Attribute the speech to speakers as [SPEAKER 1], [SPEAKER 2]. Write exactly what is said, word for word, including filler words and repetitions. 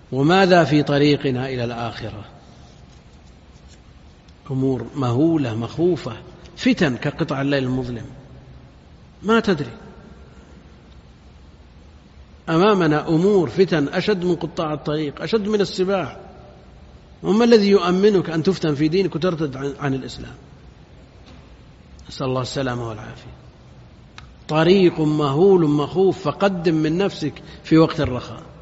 [SPEAKER 1] وماذا في طريقنا إلى الآخرة؟ أمور مهولة مخوفة، فتن كقطع الليل المظلم، ما تدري. أمامنا أمور فتن أشد من قطاع الطريق، أشد من السباع. وما الذي يؤمنك أن تفتن في دينك وترتد عن الإسلام؟ نسأل الله السلامة والعافية. طريق مهول مخوف، فقدم من نفسك في وقت الرخاء.